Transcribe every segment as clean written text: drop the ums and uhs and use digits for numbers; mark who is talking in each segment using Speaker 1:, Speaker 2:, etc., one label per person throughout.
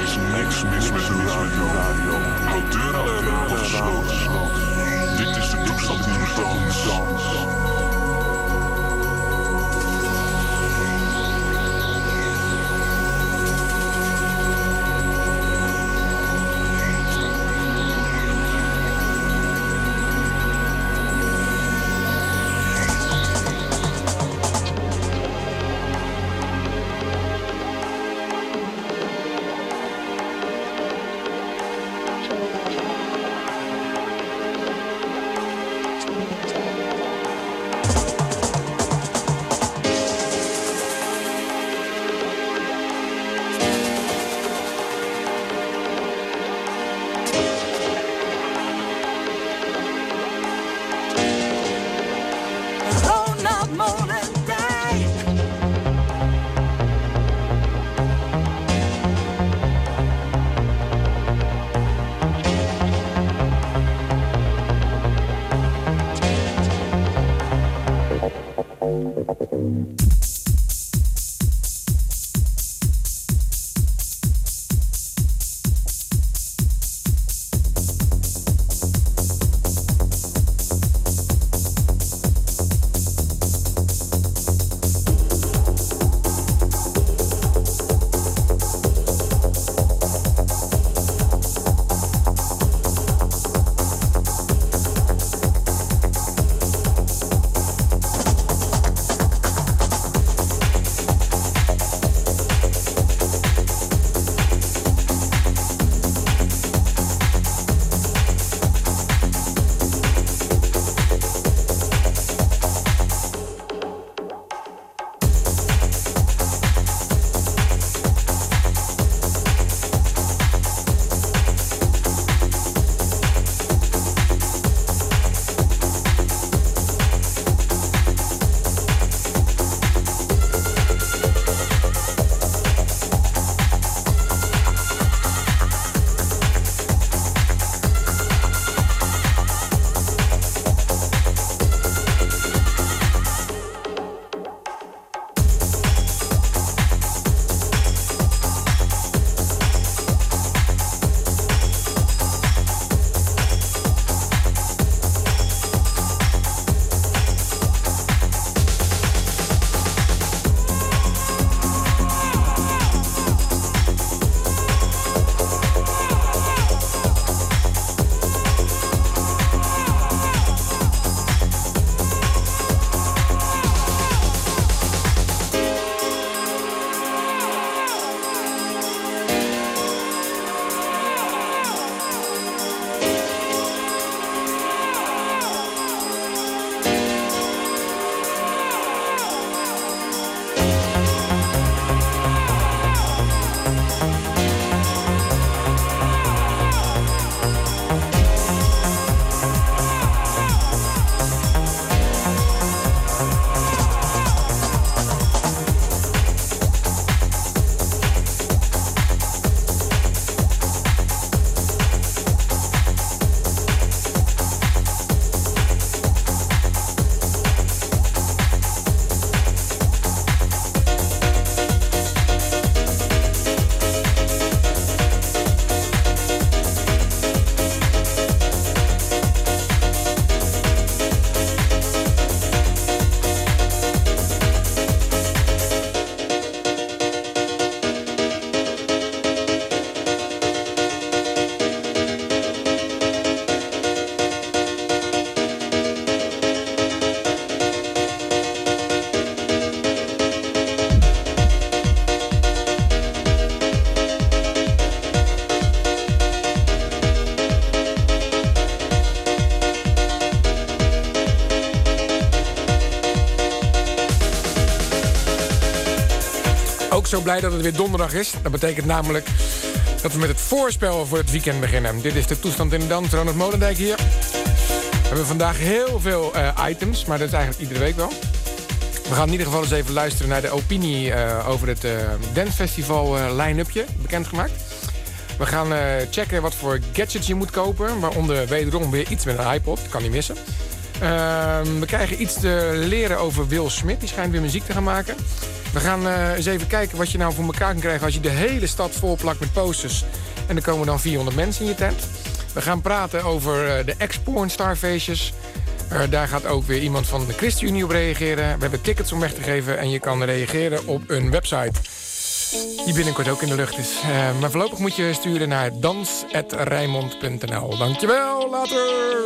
Speaker 1: is niks mis met de radio. Houd deuren en ramen gesloten. Dit is de toestand in de dans.
Speaker 2: ook zo blij dat het weer donderdag is. Dat betekent namelijk dat we met het voorspel voor het weekend beginnen. Dit is de toestand in de dans. Ronald Molendijk hier. We hebben vandaag heel veel items, maar dat is eigenlijk iedere week wel. We gaan in ieder geval eens even luisteren naar de opinie over het dancefestival line-upje, bekendgemaakt. We gaan checken wat voor gadgets je moet kopen, waaronder wederom weer iets met een iPod, kan niet missen. We krijgen iets te leren over Will Smith, die schijnt weer muziek te gaan maken. We gaan eens even kijken wat je nou voor elkaar kan krijgen... als je de hele stad volplakt met posters. En er komen dan 400 mensen in je tent. We gaan praten over de ex-pornstarfeestjes. Daar gaat ook weer iemand van de ChristenUnie op reageren. We hebben tickets om weg te geven en je kan reageren op een website... die binnenkort ook in de lucht is. Maar voorlopig moet je sturen naar dans@rijnmond.nl. Dankjewel, later!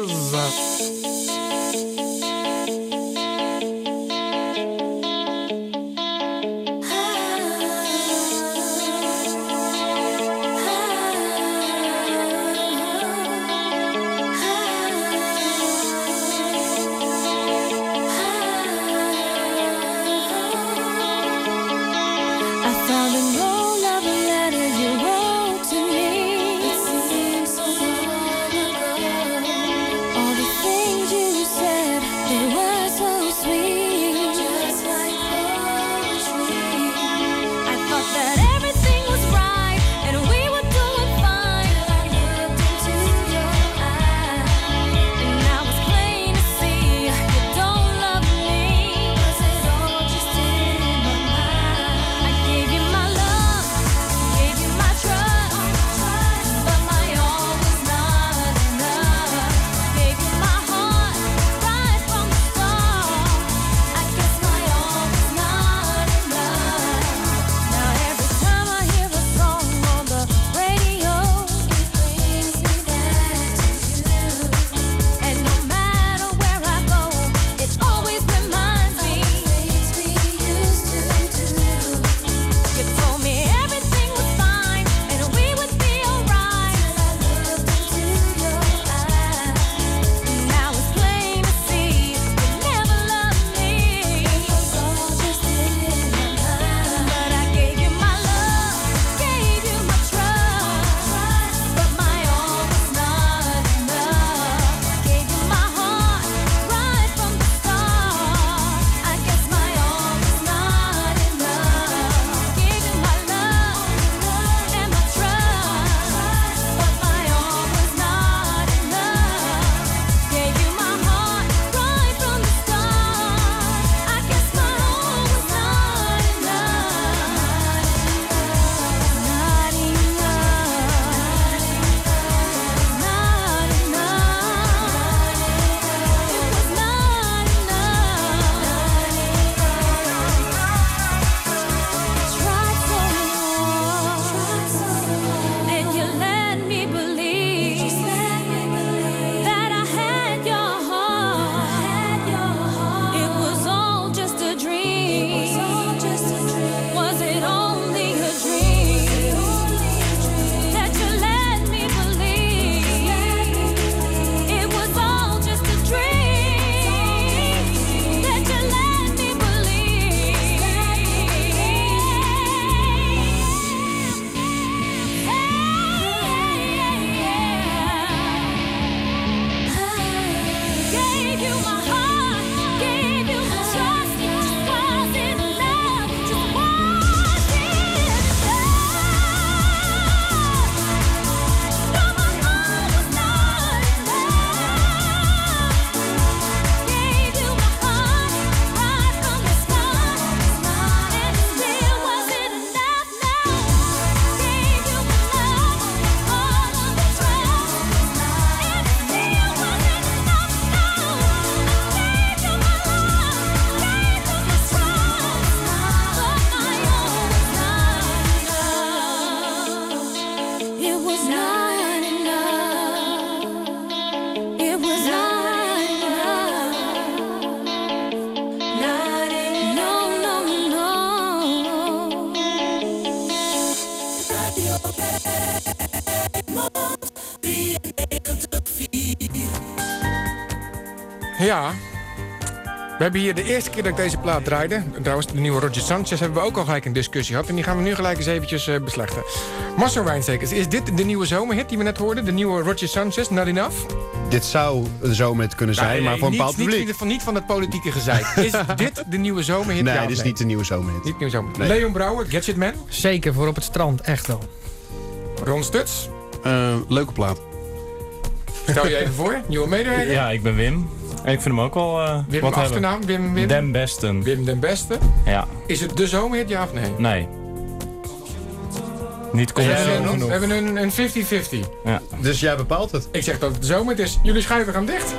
Speaker 2: Ja, we hebben hier de eerste keer dat ik deze plaat draaide. Trouwens, de nieuwe Roger Sanchez hebben we ook al gelijk een discussie gehad. En die gaan we nu gelijk eens eventjes beslechten. Marcel Wijnstekers, is dit de nieuwe zomerhit die we net hoorden? De nieuwe Roger Sanchez, Not Enough?
Speaker 3: Dit zou een zomerhit kunnen zijn, maar voor een bepaald publiek.
Speaker 2: Niet van het politieke gezeik. Is dit de nieuwe zomerhit?
Speaker 3: Nee, dit is niet de nieuwe zomerhit.
Speaker 2: Niet de nieuwe zomerhit.
Speaker 3: Nee.
Speaker 2: Leon Brouwer, Gadgetman?
Speaker 4: Zeker, voor op het strand, echt wel.
Speaker 2: Ron Stuts?
Speaker 3: Leuke plaat.
Speaker 2: Stel je even voor, nieuwe medewerker?
Speaker 5: Ja, ik ben Wim. En ik vind hem ook wel
Speaker 2: Wim,
Speaker 5: wat
Speaker 2: achternaam? Wim?
Speaker 5: Den Besten.
Speaker 2: Wim den Beste.
Speaker 5: Ja.
Speaker 2: Is het de zomerhit, ja of nee?
Speaker 5: Nee. Niet
Speaker 2: We
Speaker 5: commercieel genoeg.
Speaker 2: hebben een 50-50.
Speaker 5: Ja.
Speaker 3: Dus jij bepaalt het.
Speaker 2: Ik zeg dat het de zomerhit is. Jullie schuiven gaan dicht.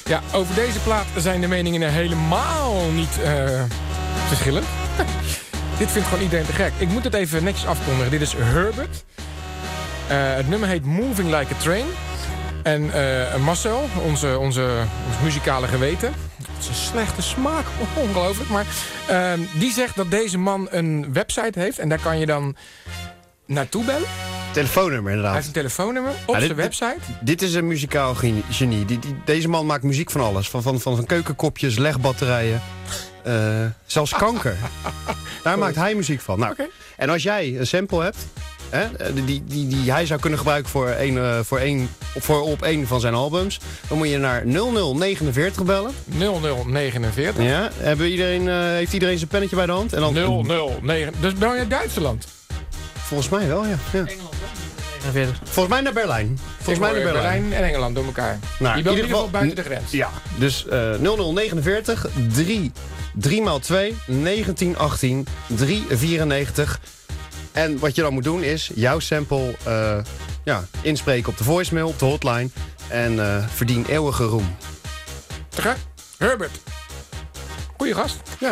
Speaker 2: Ja, over deze plaat zijn de meningen helemaal niet verschillend. Dit vindt gewoon iedereen te gek. Ik moet het even netjes afkondigen. Dit is Herbert. Het nummer heet Moving Like a Train. En Marcel, ons muzikale geweten. Het is een slechte smaak, ongelooflijk. Maar die zegt dat deze man een website heeft. En daar kan je dan naartoe bellen.
Speaker 3: Telefoonnummer, inderdaad.
Speaker 2: Hij heeft een telefoonnummer op zijn website.
Speaker 3: Dit is een muzikaal genie. Deze man maakt muziek van alles. Van keukenkopjes, legbatterijen. Zelfs kanker. Daar maakt hij muziek van. Nou, En als jij een sample hebt... die hij zou kunnen gebruiken op een van zijn albums... dan moet je naar 0049 bellen.
Speaker 2: 0049?
Speaker 3: Ja, heeft iedereen zijn pennetje bij de hand? En dan
Speaker 2: 009. Dus ben je in Duitsland?
Speaker 3: Volgens mij wel, ja.
Speaker 4: Engeland, 49.
Speaker 3: Volgens mij naar Berlijn.
Speaker 2: Berlijn en Engeland door elkaar.
Speaker 3: Nou,
Speaker 2: die belt in ieder geval buiten de grens.
Speaker 3: Ja, dus 0049 3 x 2 1918 394. En wat je dan moet doen is jouw sample inspreken op de voicemail, op de hotline. En verdien eeuwige roem.
Speaker 2: Te gek. Herbert. Goeie gast.
Speaker 3: Ja.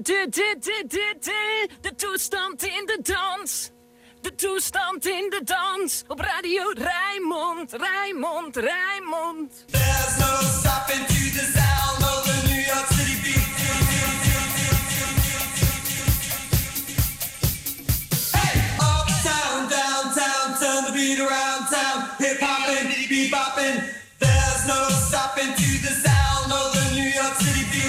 Speaker 5: De toestand in de dans. De toestand in de dans. Op Radio Rijnmond, Rijnmond, Rijnmond.
Speaker 6: There's no stopping to the sound of the New York City beat. Hey! Uptown, downtown, turn the beat around town. Hip hopping, beat bopping. There's no stopping to the sound of the New York City beat.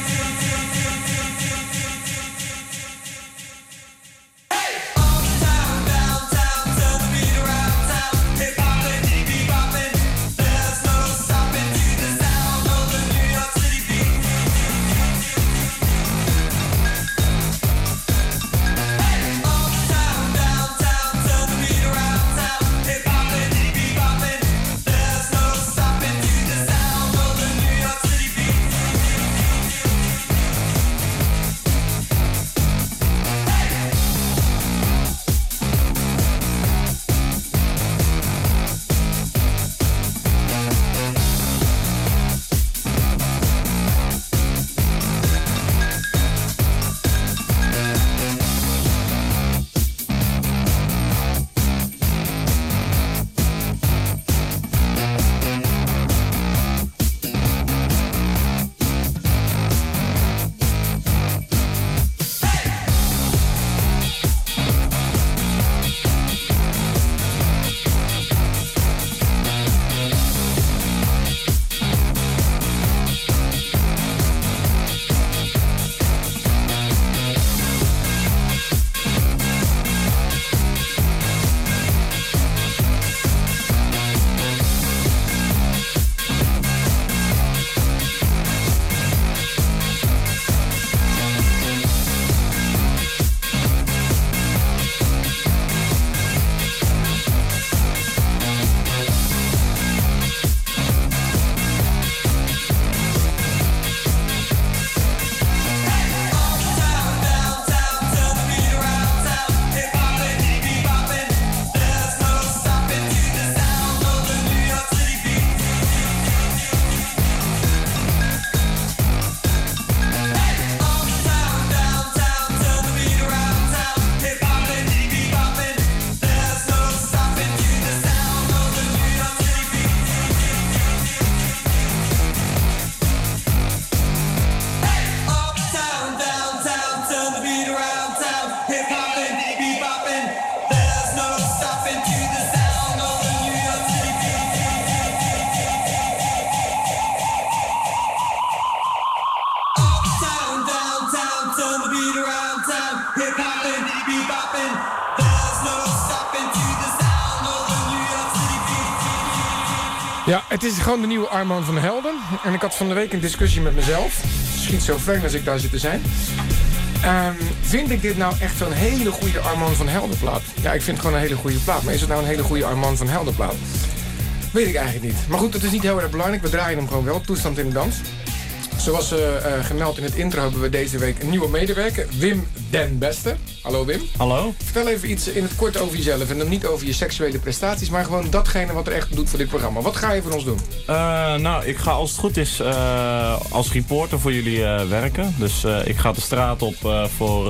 Speaker 2: Ja, het is gewoon de nieuwe Armand van Helden. En ik had van de week een discussie met mezelf. Schizofreen als ik daar zit te zijn. Vind ik dit nou echt zo'n hele goede Armand van Helden plaat? Ja, ik vind het gewoon een hele goede plaat. Maar is het nou een hele goede Armand van Helden plaat? Weet ik eigenlijk niet. Maar goed, het is niet heel erg belangrijk. We draaien hem gewoon wel. Toestand in de dans. Zoals gemeld in het intro hebben we deze week een nieuwe medewerker. Wim den Beste. Hallo Wim.
Speaker 7: Hallo.
Speaker 2: Vertel even iets in het kort over jezelf. En dan niet over je seksuele prestaties, maar gewoon datgene wat er echt doet voor dit programma. Wat ga je voor ons doen?
Speaker 7: Nou, ik ga als het goed is als reporter voor jullie werken. Dus ik ga de straat op voor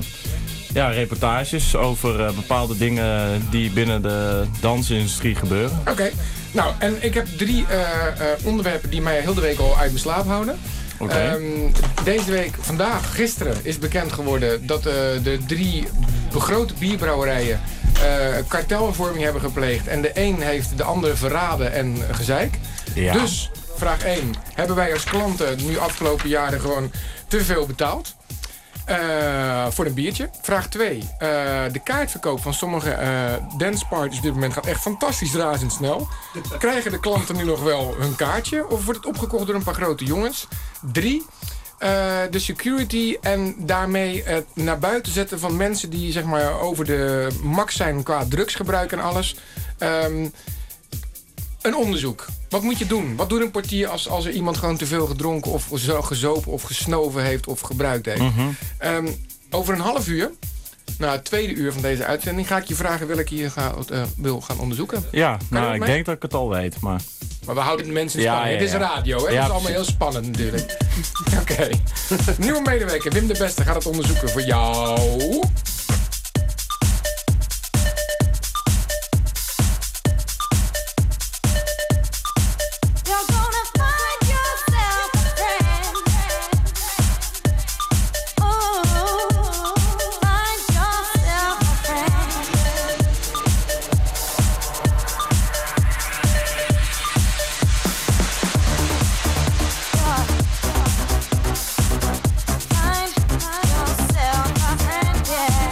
Speaker 7: reportages over bepaalde dingen die binnen de dansindustrie gebeuren.
Speaker 2: Oké. Nou, en ik heb 3 onderwerpen die mij heel de week al uit mijn slaap houden. Deze week, gisteren is bekend geworden dat de 3 grote bierbrouwerijen kartelvorming hebben gepleegd. En de een heeft de andere verraden en gezeik. Ja. Dus, vraag 1. Hebben wij als klanten nu afgelopen jaren gewoon te veel betaald? Voor een biertje. Vraag 2. De kaartverkoop van sommige danceparties op dit moment gaat echt fantastisch razendsnel. Krijgen de klanten nu nog wel hun kaartje? Of wordt het opgekocht door een paar grote jongens? 3. De security en daarmee het naar buiten zetten van mensen die zeg maar over de max zijn qua drugsgebruik en alles. Een onderzoek. Wat moet je doen? Wat doet een portier als er iemand gewoon te veel gedronken of gezopen of gesnoven heeft of gebruikt heeft? Over een half uur na het tweede uur van deze uitzending ga ik je vragen welke je wil gaan onderzoeken.
Speaker 7: Ja, nou, ik
Speaker 2: mee?
Speaker 7: denk dat ik het al weet, maar...
Speaker 2: Maar we houden de mensen in
Speaker 7: Ja,
Speaker 2: spanning.
Speaker 7: ja,
Speaker 2: Het is
Speaker 7: ja.
Speaker 2: radio, hè?
Speaker 7: Ja,
Speaker 2: Dat is allemaal heel spannend natuurlijk. Oké. Nieuwe medewerker, Wim de Beste, gaat het onderzoeken voor jou.
Speaker 8: Find yourself a friend, yeah.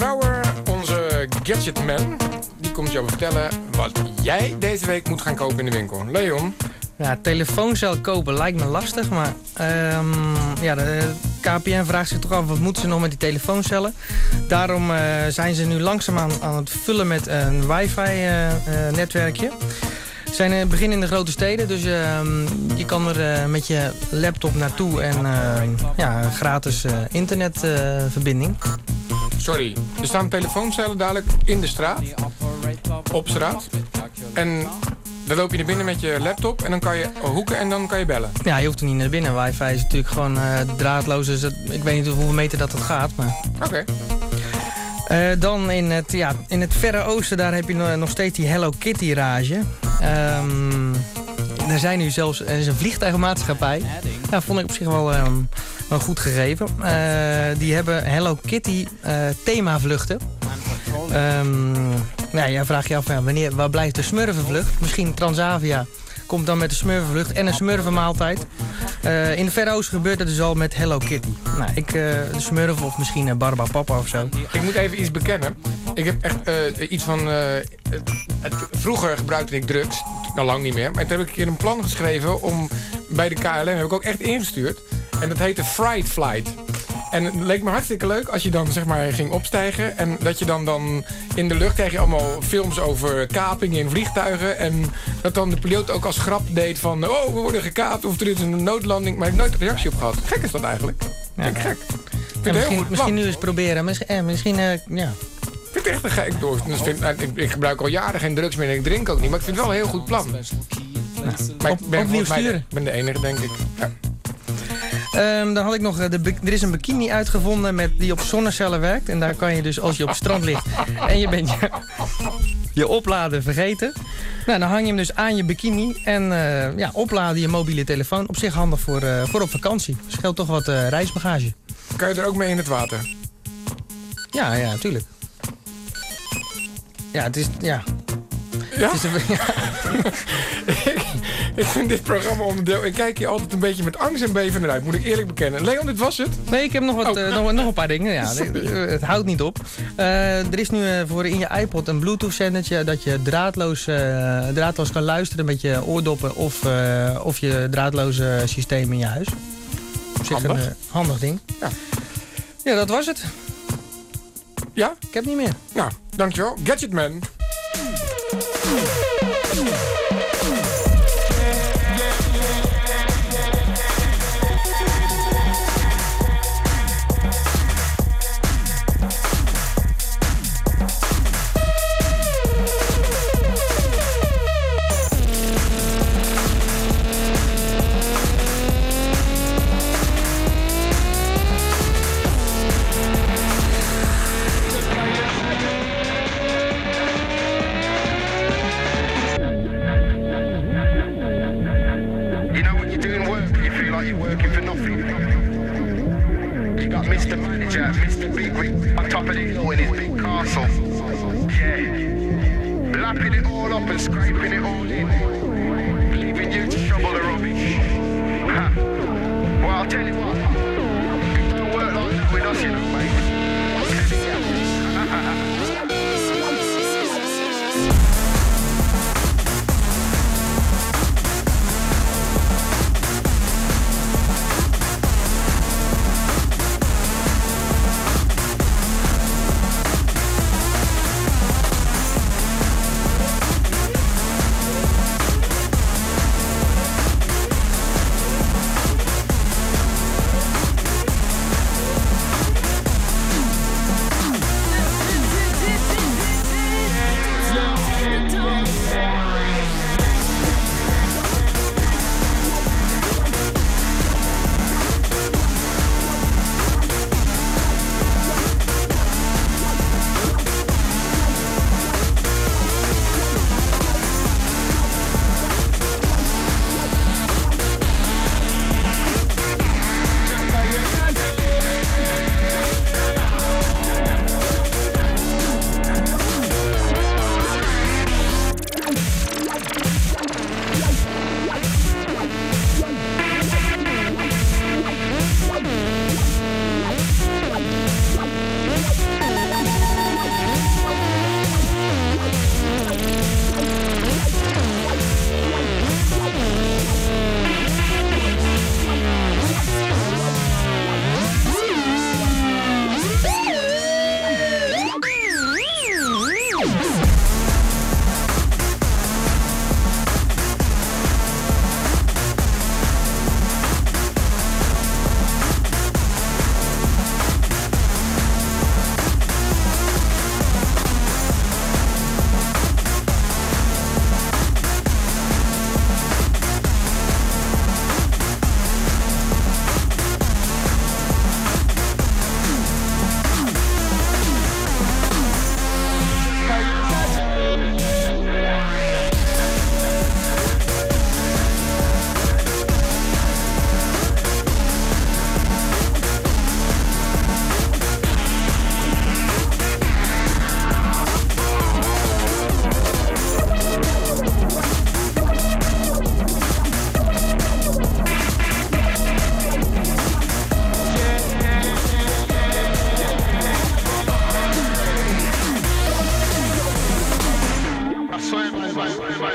Speaker 2: Brouwer, onze gadgetman, die komt jou vertellen wat jij deze week moet gaan kopen in de winkel. Leon?
Speaker 4: Ja, telefooncel kopen lijkt me lastig, maar de KPN vraagt zich toch af, wat moeten ze nog met die telefooncellen? Daarom zijn ze nu langzaamaan aan het vullen met een wifi-netwerkje. Ze zijn beginnen in de grote steden, dus je kan er met je laptop naartoe en gratis internetverbinding.
Speaker 2: Sorry, er staan telefooncellen dadelijk in de straat, op straat. En dan loop je naar binnen met je laptop en dan kan je hoeken en dan kan je bellen.
Speaker 4: Ja, je hoeft er niet naar binnen. Wifi is natuurlijk gewoon draadloos, dus ik weet niet hoeveel meter dat het gaat. Maar...
Speaker 2: Oké.
Speaker 4: Dan in het Verre Oosten, daar heb je nog steeds die Hello Kitty rage. Er zijn nu zelfs een vliegtuigmaatschappij. Dat vond ik op zich wel goed gegeven. Die hebben Hello Kitty themavluchten. Jij vraagt je af, waar blijft de smurfenvlucht? Misschien Transavia komt dan met de smurfenvlucht en een smurfenmaaltijd. In de Verre Oosten gebeurt het dus al met Hello Kitty. Nou, de smurf of misschien Barbapapa of zo.
Speaker 2: Ik moet even iets bekennen. Ik heb echt iets van... vroeger gebruikte ik drugs, nou lang niet meer. Maar toen heb ik een keer een plan geschreven om bij de KLM, heb ik ook echt ingestuurd. En dat heette Fright Flight. En het leek me hartstikke leuk als je dan zeg maar ging opstijgen. En dat je dan in de lucht kreeg je allemaal films over kapingen in vliegtuigen. En dat dan de piloot ook als grap deed van... we worden gekaapt of er is een noodlanding. Maar ik heb nooit een reactie op gehad. Gek is dat eigenlijk. Ja. Gek.
Speaker 4: Misschien nu eens proberen. Misschien.
Speaker 2: Ik vind het echt een gek door. Ik gebruik al jaren geen drugs meer en ik drink ook niet. Maar ik vind het wel een heel goed plan. Maar ik ben de enige, denk ik. Ja.
Speaker 4: Dan had ik nog, er is een bikini uitgevonden die op zonnecellen werkt. En daar kan je dus, als je op het strand ligt en je bent je opladen vergeten. Nou, dan hang je hem dus aan je bikini en opladen je mobiele telefoon. Op zich handig voor op vakantie. Scheelt toch wat reisbagage.
Speaker 2: Kan je er ook mee in het water?
Speaker 4: Ja, natuurlijk. Ja, het is... Ja.
Speaker 2: Ja? Ik vind dit programma onderdeel... Ik kijk hier altijd een beetje met angst en beven eruit, moet ik eerlijk bekennen. Leon, dit was het?
Speaker 4: Nee, ik heb nog nog een paar dingen. Ja, het houdt niet op. Er is nu voor in je iPod een Bluetooth-zendertje... dat je draadloos kan luisteren met je oordoppen... of je draadloze systeem in je huis. Op zich een handig ding. Ja, dat was het.
Speaker 2: Ja?
Speaker 4: Ik heb niet meer.
Speaker 2: Nou, dankjewel. Gadgetman.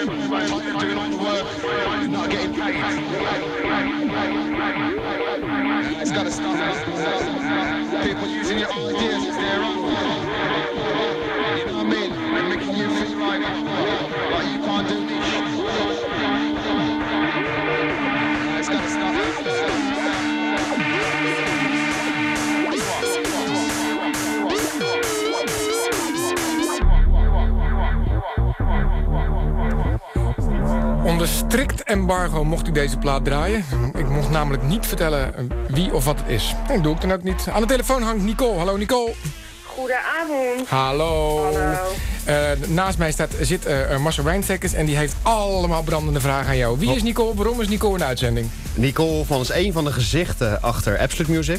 Speaker 1: doing all the work, not getting paid. It's gotta stop. People using your ideas as their own. You know what I mean? And making you feel like you can't do this. It's gotta stop.
Speaker 2: Onder strikt embargo mocht ik deze plaat draaien. Ik mocht namelijk niet vertellen wie of wat het is. Dat doe ik dan ook niet. Aan de telefoon hangt Nicole. Hallo Nicole.
Speaker 8: Goedenavond.
Speaker 2: Hallo.
Speaker 8: Hallo.
Speaker 2: Naast mij zit Marcel Wijnstekkers en die heeft allemaal brandende vragen aan jou. Wie is Nicole? Waarom is Nicole in de uitzending?
Speaker 3: Nicole is een van de gezichten achter Absolute Music.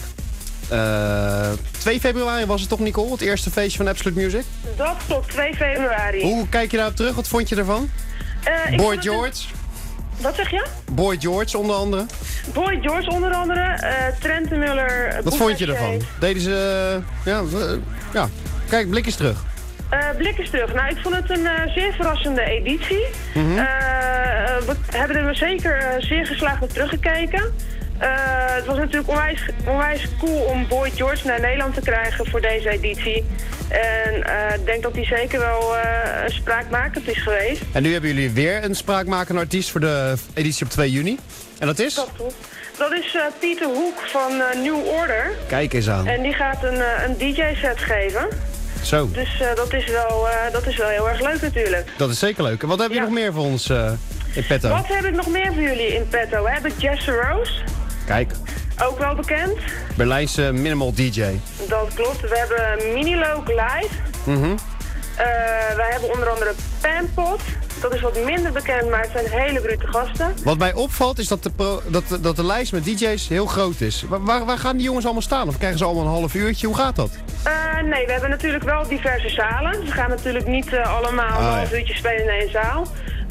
Speaker 3: 2 februari was het toch, Nicole? Het eerste feestje van Absolute Music?
Speaker 8: Dat klopt, 2 februari.
Speaker 3: Hoe kijk je daarop terug? Wat vond je ervan? Boy George.
Speaker 8: Wat zeg je?
Speaker 3: Boy George onder andere.
Speaker 8: Boy George onder andere. Trent de Muller.
Speaker 3: Wat vond je ervan? Deden ze... Kijk, blik eens terug.
Speaker 8: Blik eens terug. Nou, ik vond het een zeer verrassende editie. We hebben er zeker zeer geslaagd op teruggekeken. Het was natuurlijk onwijs cool om Boy George naar Nederland te krijgen voor deze editie. En ik denk dat hij zeker wel spraakmakend is geweest.
Speaker 3: En nu hebben jullie weer een spraakmakende artiest voor de editie op 2 juni. En dat is?
Speaker 8: Dat is Pieter Hoek van New Order.
Speaker 3: Kijk eens aan.
Speaker 8: En die gaat een DJ-set geven.
Speaker 3: Zo.
Speaker 8: Dus dat is wel heel erg leuk natuurlijk.
Speaker 3: Dat is zeker leuk. En wat heb je nog meer voor ons in petto?
Speaker 8: Wat heb ik nog meer voor jullie in petto? We hebben Jesse Rose.
Speaker 3: Kijk.
Speaker 8: Ook wel bekend.
Speaker 3: Berlijnse minimal DJ.
Speaker 8: Dat klopt. We hebben Minilogue Live. Wij hebben onder andere Pampot. Dat is wat minder bekend, maar het zijn hele brute gasten.
Speaker 3: Wat mij opvalt is dat de lijst met DJ's heel groot is. Waar gaan die jongens allemaal staan? Of krijgen ze allemaal een half uurtje? Hoe gaat dat?
Speaker 8: Nee, we hebben natuurlijk wel diverse zalen. Ze gaan natuurlijk niet allemaal een half uurtje spelen in één zaal.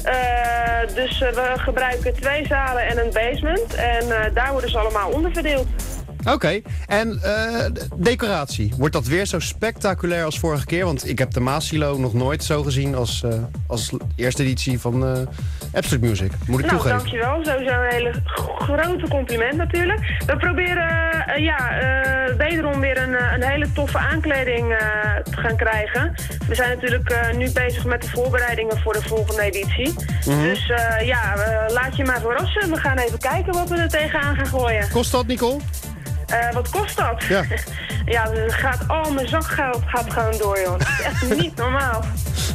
Speaker 8: Dus we gebruiken 2 zalen en een basement. En daar worden ze allemaal onderverdeeld.
Speaker 3: Oké. En decoratie. Wordt dat weer zo spectaculair als vorige keer? Want ik heb de Maasilo nog nooit zo gezien als eerste editie van Absolute Music. Moet ik toegeven.
Speaker 8: Dankjewel. Sowieso een hele grote compliment natuurlijk. We proberen wederom weer een hele toffe aankleding te gaan krijgen. We zijn natuurlijk nu bezig met de voorbereidingen voor de volgende editie. Dus laat je maar verrassen. We gaan even kijken wat we er tegenaan gaan gooien.
Speaker 3: Kost dat, Nicole?
Speaker 8: Wat kost dat?
Speaker 3: Ja.
Speaker 8: Ja, al mijn zakgeld gaat gewoon door, joh. Dat is echt niet normaal.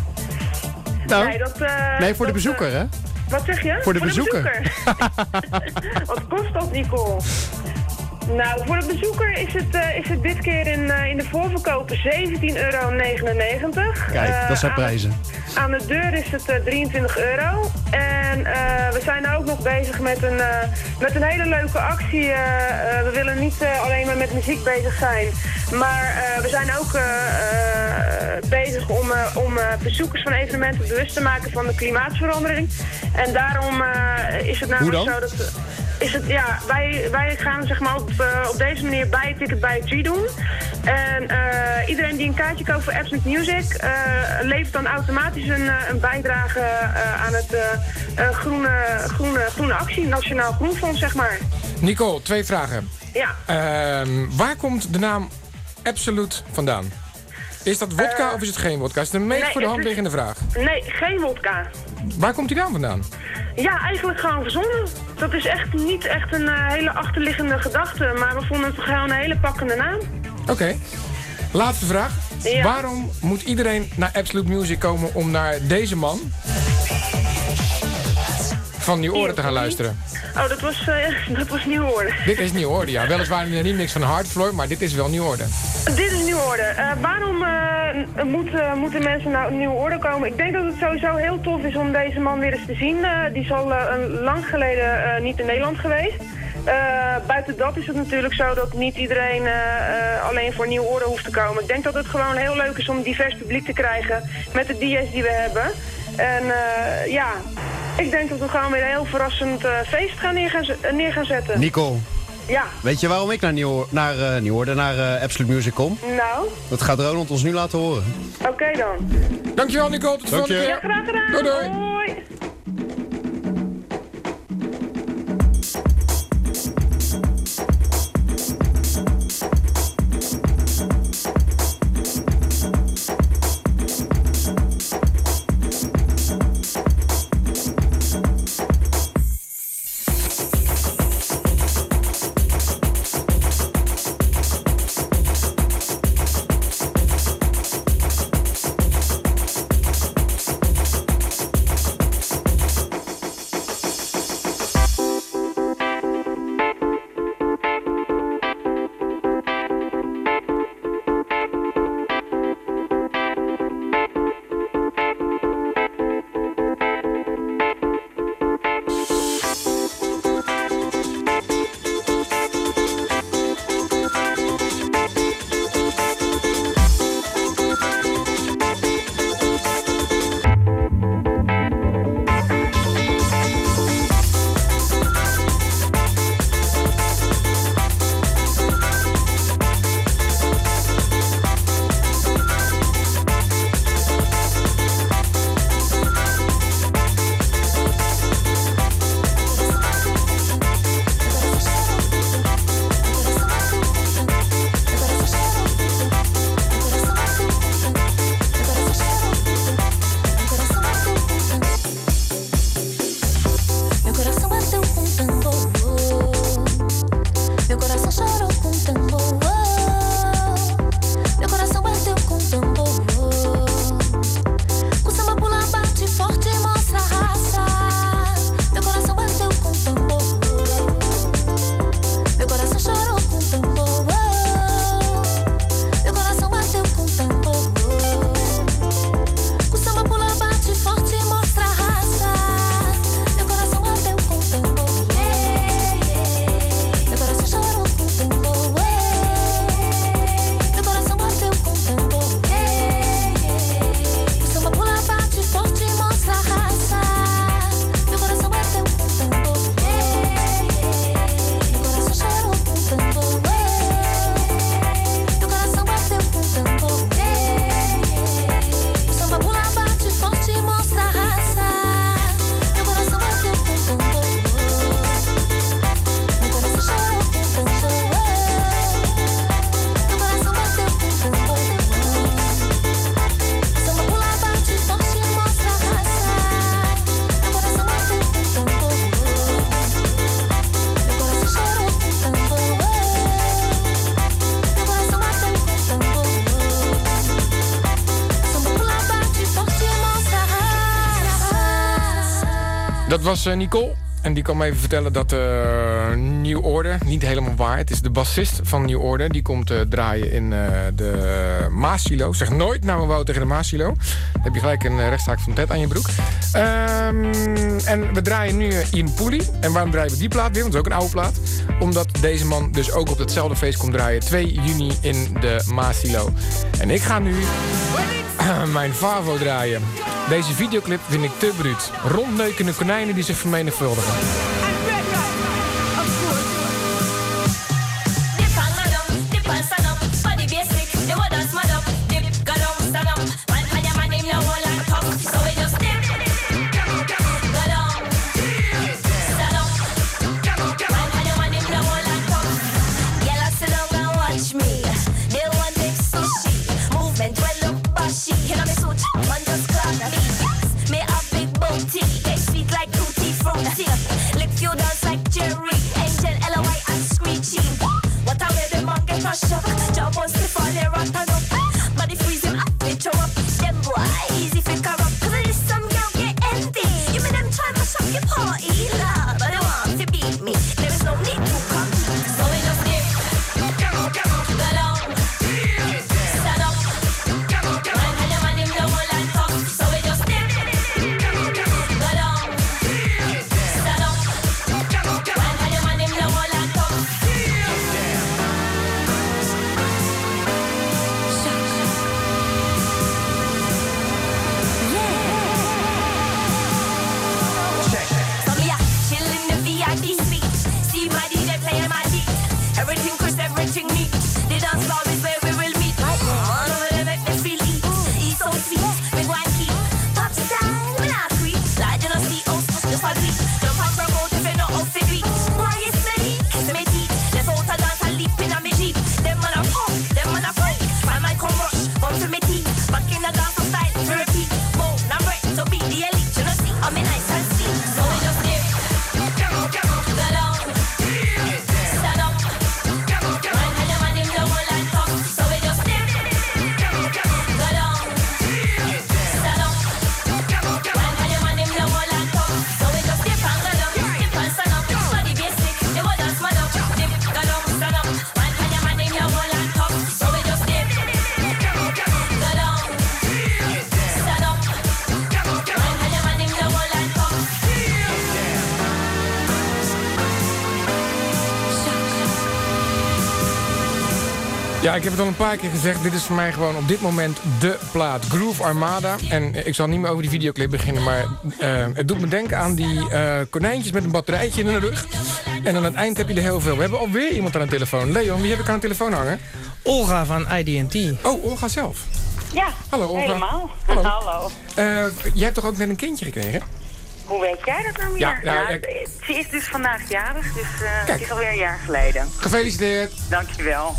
Speaker 3: Nou, nee, voor de bezoeker, hè?
Speaker 8: Wat zeg je?
Speaker 3: Voor de bezoeker.
Speaker 8: Wat kost dat, Nicole? Nou, voor de bezoeker is het dit keer in de voorverkopen €17,99.
Speaker 3: Kijk, dat zijn prijzen.
Speaker 8: Aan de deur is het €23. En we zijn ook nog bezig met een hele leuke actie. We willen niet alleen maar met muziek bezig zijn. Maar we zijn ook bezig om bezoekers van evenementen bewust te maken van de klimaatverandering. En daarom is het namelijk zo dat... Wij gaan zeg maar op deze manier buy a ticket, buy a tree doen. En iedereen die een kaartje koopt voor Absolute Music levert dan automatisch een bijdrage aan het groene actie, Nationaal Groenfonds, zeg maar.
Speaker 2: Nicole, 2 vragen.
Speaker 8: Ja.
Speaker 2: Waar komt de naam Absolute vandaan? Is dat wodka of is het geen wodka? Is het een meest voor de hand liggende vraag?
Speaker 8: Nee, geen wodka.
Speaker 2: Waar komt die naam vandaan? Ja,
Speaker 8: eigenlijk gewoon verzonnen. Dat is echt niet echt een hele achterliggende gedachte, maar we vonden het gewoon een hele pakkende naam.
Speaker 2: Oké. Laatste vraag.
Speaker 8: Ja.
Speaker 2: Waarom moet iedereen naar Absolute Music komen om naar deze man van New Order te gaan luisteren?
Speaker 8: Oh, dat was New Order.
Speaker 2: Dit is New Order, ja. Weliswaar een remix van Hardfloor, maar dit is wel New Order.
Speaker 8: Dit is New Order. Waarom moeten mensen naar New Order komen? Ik denk dat het sowieso heel tof is om deze man weer eens te zien. Die is al lang geleden niet in Nederland geweest. Buiten dat is het natuurlijk zo dat niet iedereen alleen voor New Order hoeft te komen. Ik denk dat het gewoon heel leuk is om een divers publiek te krijgen met de DJ's die we hebben. En ik denk dat we gewoon weer een heel verrassend feest gaan neer gaan zetten.
Speaker 3: Nicole.
Speaker 8: Ja.
Speaker 3: Weet je waarom ik naar Absolute Music kom?
Speaker 8: Nou?
Speaker 3: Dat gaat Ronald ons nu laten horen.
Speaker 8: Oké dan.
Speaker 2: Dankjewel Nicole, tot de volgende keer.
Speaker 8: Ja, graag gedaan.
Speaker 2: Doei doei.
Speaker 8: Hoi.
Speaker 2: Dat was Nicole. En die kwam even vertellen dat New Order, niet helemaal waar. Het is de bassist van New Order. Die komt draaien in de Maasilo. Zeg nooit nou een wou tegen de Maasilo. Dan heb je gelijk een rechtszaak van Ted aan je broek. En we draaien nu Ian Pooley. En waarom draaien we die plaat weer? Want dat is ook een oude plaat. Omdat deze man dus ook op hetzelfde feest komt draaien. 2 juni in de Maasilo. En ik ga nu mijn Favo draaien. Deze videoclip vind ik te bruut. Rondneukende konijnen die zich vermenigvuldigen.
Speaker 9: Lick you dance like Jerry, Angel, L.O.I. and Screechy. What a way the man get a shock. Jump on stiff on their rock and up. Body freeze him up, they throw up. Them boy, easy for corrupt. Cause there's some girl get empty. You mean them try to shock your party, love. But they want to beat me. There is no need to compete. So we just dip. Go down. Stand up. Run and your man him the whole and talk. So we just dip. Go down. Stand up. Run and your man him the whole and talk. So me a chill in the VIP suite. See my DJ playing my beat. Everything crisp, everything neat. The dance floor is where we will meet. All over there make me feel eat. Eat so sweet, we go and keep. Pop style, we not creep. Like you know see us, just a beat. Jump and promote if you know how to do it. Why you say, kiss me teeth. Let's out a dance and leap in a me jeep. Them man a pump, them man a break. Find my come rush, bump to me teeth. Back in the dance style, we repeat. Boom, now break, so be the elite. You know see, I'm nice and sweet. So we just dip. Go down. Stand up. Run and your man him the whole and talk. So we just dip. Go down. Stand up. Run and your man him the whole and talk. So we just dip and go down. Dip and stand up. Body basic. The whole dance mad up. Dip, go down, stand up. Run and your man him the whole and talk. So we just dip. Go down. Stand up. Run and your man him the whole and talk.
Speaker 2: Ja, ik heb het al een paar keer gezegd. Dit is voor mij gewoon op dit moment de plaat. Groove Armada. En ik zal niet meer over die videoclip beginnen, maar het doet me denken aan die konijntjes met een batterijtje in de rug. En aan het eind heb je er heel veel. We hebben alweer iemand aan de telefoon. Leon, wie heb ik aan de telefoon hangen?
Speaker 4: Olga van ID&T.
Speaker 2: Oh, Olga zelf.
Speaker 10: Ja,
Speaker 2: Hallo, Olga.
Speaker 10: helemaal.
Speaker 2: Hallo.
Speaker 10: Hallo.
Speaker 2: Jij hebt toch ook net een kindje gekregen?
Speaker 10: Hoe weet jij dat nou weer?
Speaker 2: Ja,
Speaker 10: Ze is dus vandaag jarig, dus het is alweer een jaar geleden.
Speaker 2: Gefeliciteerd.
Speaker 10: Dankjewel.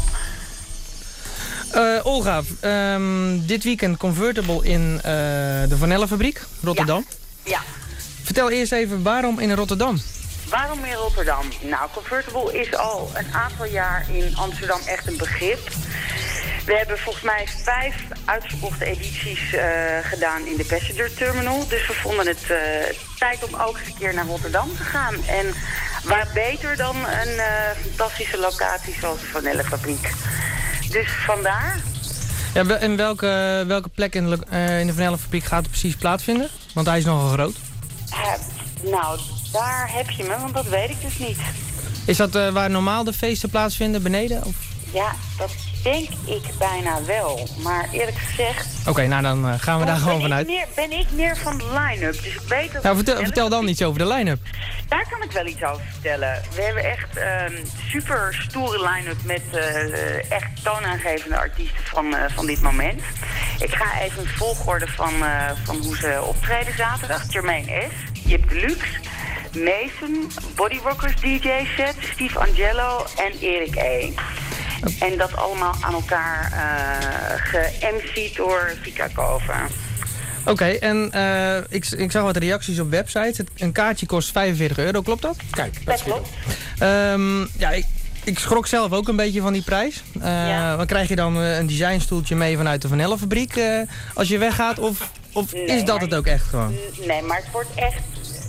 Speaker 4: Olga, dit weekend Convertible in de Van Elle fabriek, Rotterdam.
Speaker 10: Ja.
Speaker 4: Vertel eerst even waarom in Rotterdam?
Speaker 10: Waarom in Rotterdam? Nou, Convertible is al een aantal jaar in Amsterdam echt een begrip. We hebben volgens mij 5 uitverkochte edities gedaan in de Passenger Terminal. Dus we vonden het tijd om ook eens een keer naar Rotterdam te gaan. En waar beter dan een fantastische locatie zoals de Van Elle fabriek. Dus vandaar.
Speaker 4: Ja, en welke plek in de Van Elle fabriek gaat er precies plaatsvinden? Want hij is nogal groot.
Speaker 10: Nou, daar heb je me, want dat weet ik dus niet.
Speaker 4: Is dat waar normaal de feesten plaatsvinden, beneden? Of?
Speaker 10: Ja, dat denk ik bijna wel. Maar eerlijk gezegd...
Speaker 4: Oké, nou dan gaan we daar gewoon vanuit.
Speaker 10: Ben ik meer van de line-up, dus ik weet dat...
Speaker 4: Nou, vertel dan iets over de line-up.
Speaker 10: Daar kan ik wel iets over vertellen. We hebben echt super stoere line-up met echt toonaangevende artiesten van dit moment. Ik ga even in volgorde van hoe ze optreden zaterdag. Jermaine S., Jip Deluxe, Mason, Body Rockers DJ set, Steve Angelo en Erik E. En dat allemaal aan elkaar ge-MC'd door Vika Koven.
Speaker 4: Oké, en ik zag wat reacties op websites. Een kaartje kost €45, klopt dat?
Speaker 2: Kijk,
Speaker 10: dat klopt.
Speaker 4: Ja, ik schrok zelf ook een beetje van die prijs. Dan krijg je dan een designstoeltje mee vanuit de Van Elle fabriek als je weggaat? Of nee, is dat het ook echt gewoon?
Speaker 10: Nee, maar het wordt echt...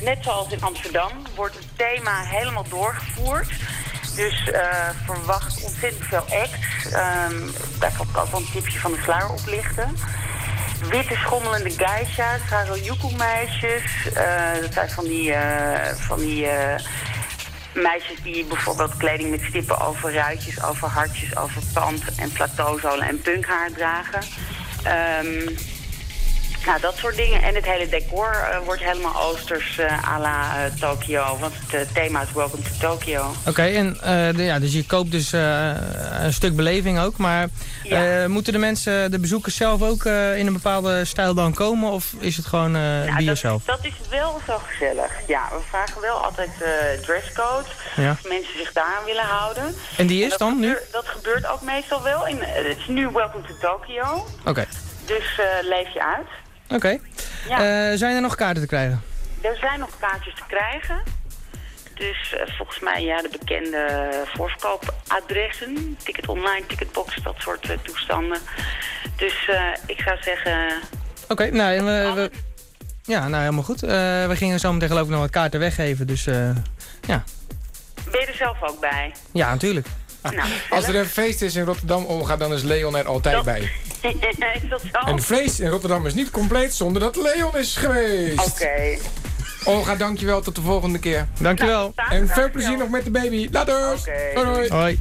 Speaker 10: net zoals in Amsterdam, wordt het thema helemaal doorgevoerd. Dus verwacht ontzettend veel acts. Daar kan ik ook wel een tipje van de sluier oplichten. Witte schommelende geisha's, Harajuku-meisjes. Dat zijn van die meisjes die bijvoorbeeld kleding met stippen over ruitjes, over hartjes, over pand en plateauzolen en punkhaar dragen. Nou, dat soort dingen. En het hele decor wordt helemaal oosters à la Tokyo. Want het thema is Welcome to Tokyo.
Speaker 4: Oké, en dus je koopt dus een stuk beleving ook. Maar moeten de mensen, de bezoekers zelf ook in een bepaalde stijl dan komen? Of is het gewoon bij jezelf?
Speaker 10: Dat is wel zo gezellig. Ja, we vragen wel altijd dresscode.
Speaker 4: Ja.
Speaker 10: Of mensen zich daaraan willen houden.
Speaker 4: En die is dan nu?
Speaker 10: Dat gebeurt ook meestal wel. Het is nu Welcome to Tokyo.
Speaker 4: Oké.
Speaker 10: Dus leef je uit.
Speaker 4: Oké.
Speaker 10: Ja.
Speaker 4: Zijn er nog kaarten te krijgen?
Speaker 10: Er zijn nog kaartjes te krijgen. Dus volgens mij de bekende voorverkoopadressen. Ticket online, ticketbox, dat soort toestanden. Dus ik zou zeggen...
Speaker 4: Oké, ja, nou helemaal goed. We gingen zo meteen geloof ik nog wat kaarten weggeven, dus ja.
Speaker 10: Ben je er zelf ook bij?
Speaker 4: Ja, natuurlijk.
Speaker 10: Nou,
Speaker 2: als er een feest is in Rotterdam omgaat, dan is Leon er altijd bij.
Speaker 10: Is dat zo?
Speaker 2: Een feest in Rotterdam is niet compleet zonder dat Leon is geweest.
Speaker 10: Oké.
Speaker 2: Olga, dankjewel. Tot de volgende keer.
Speaker 4: Dankjewel.
Speaker 2: En veel plezier nog met de baby. Later.
Speaker 10: Oké.
Speaker 2: Hoi.
Speaker 4: Hoi.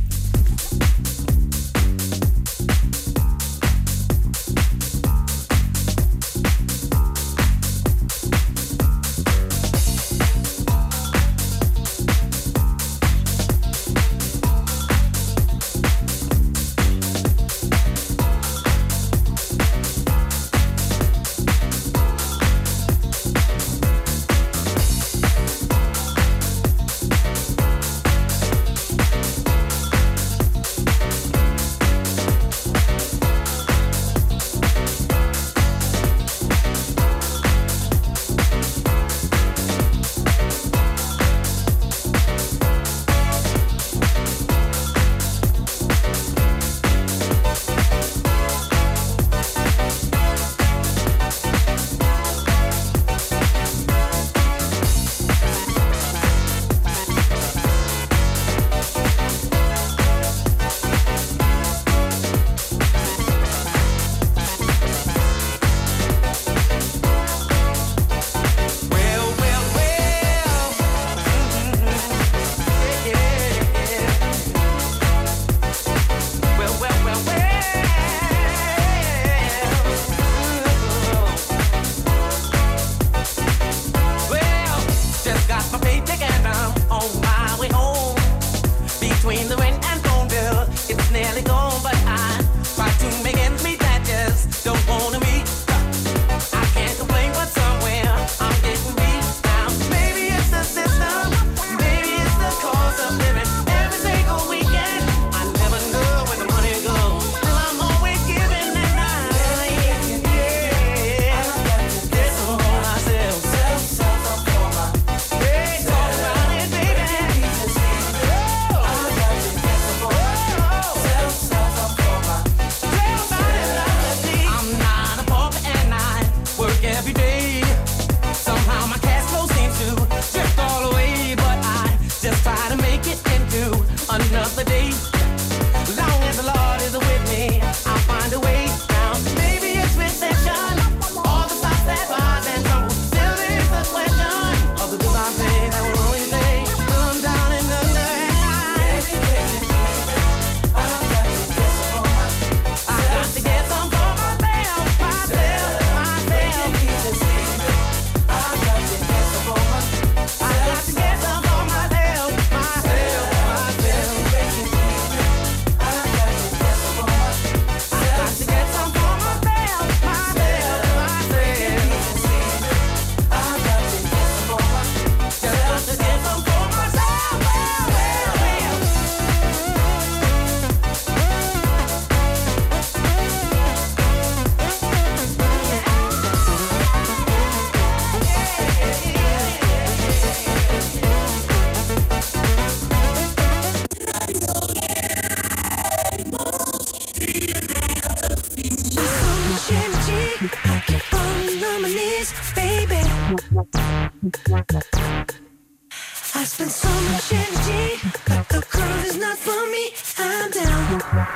Speaker 11: Baby I spend so much energy, but the crowd is not for me. I'm down.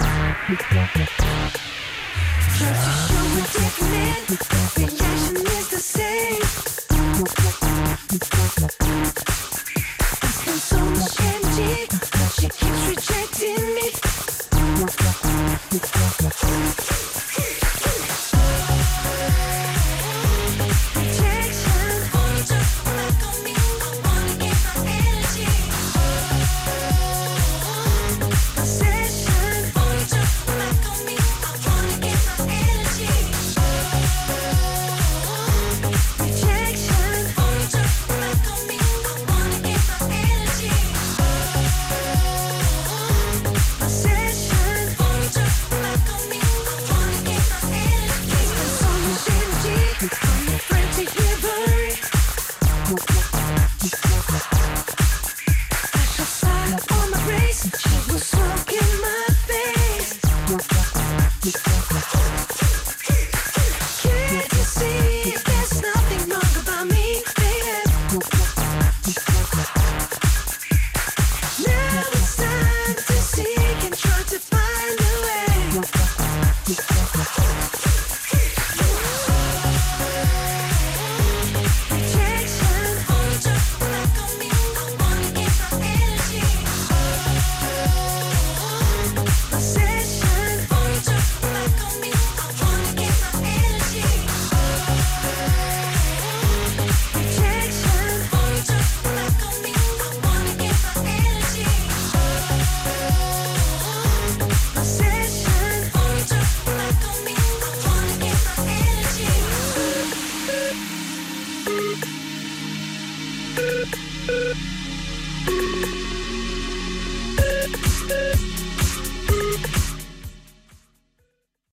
Speaker 11: Try to show a different man, reaction is the same. I spend so much energy, but she keeps rejecting me.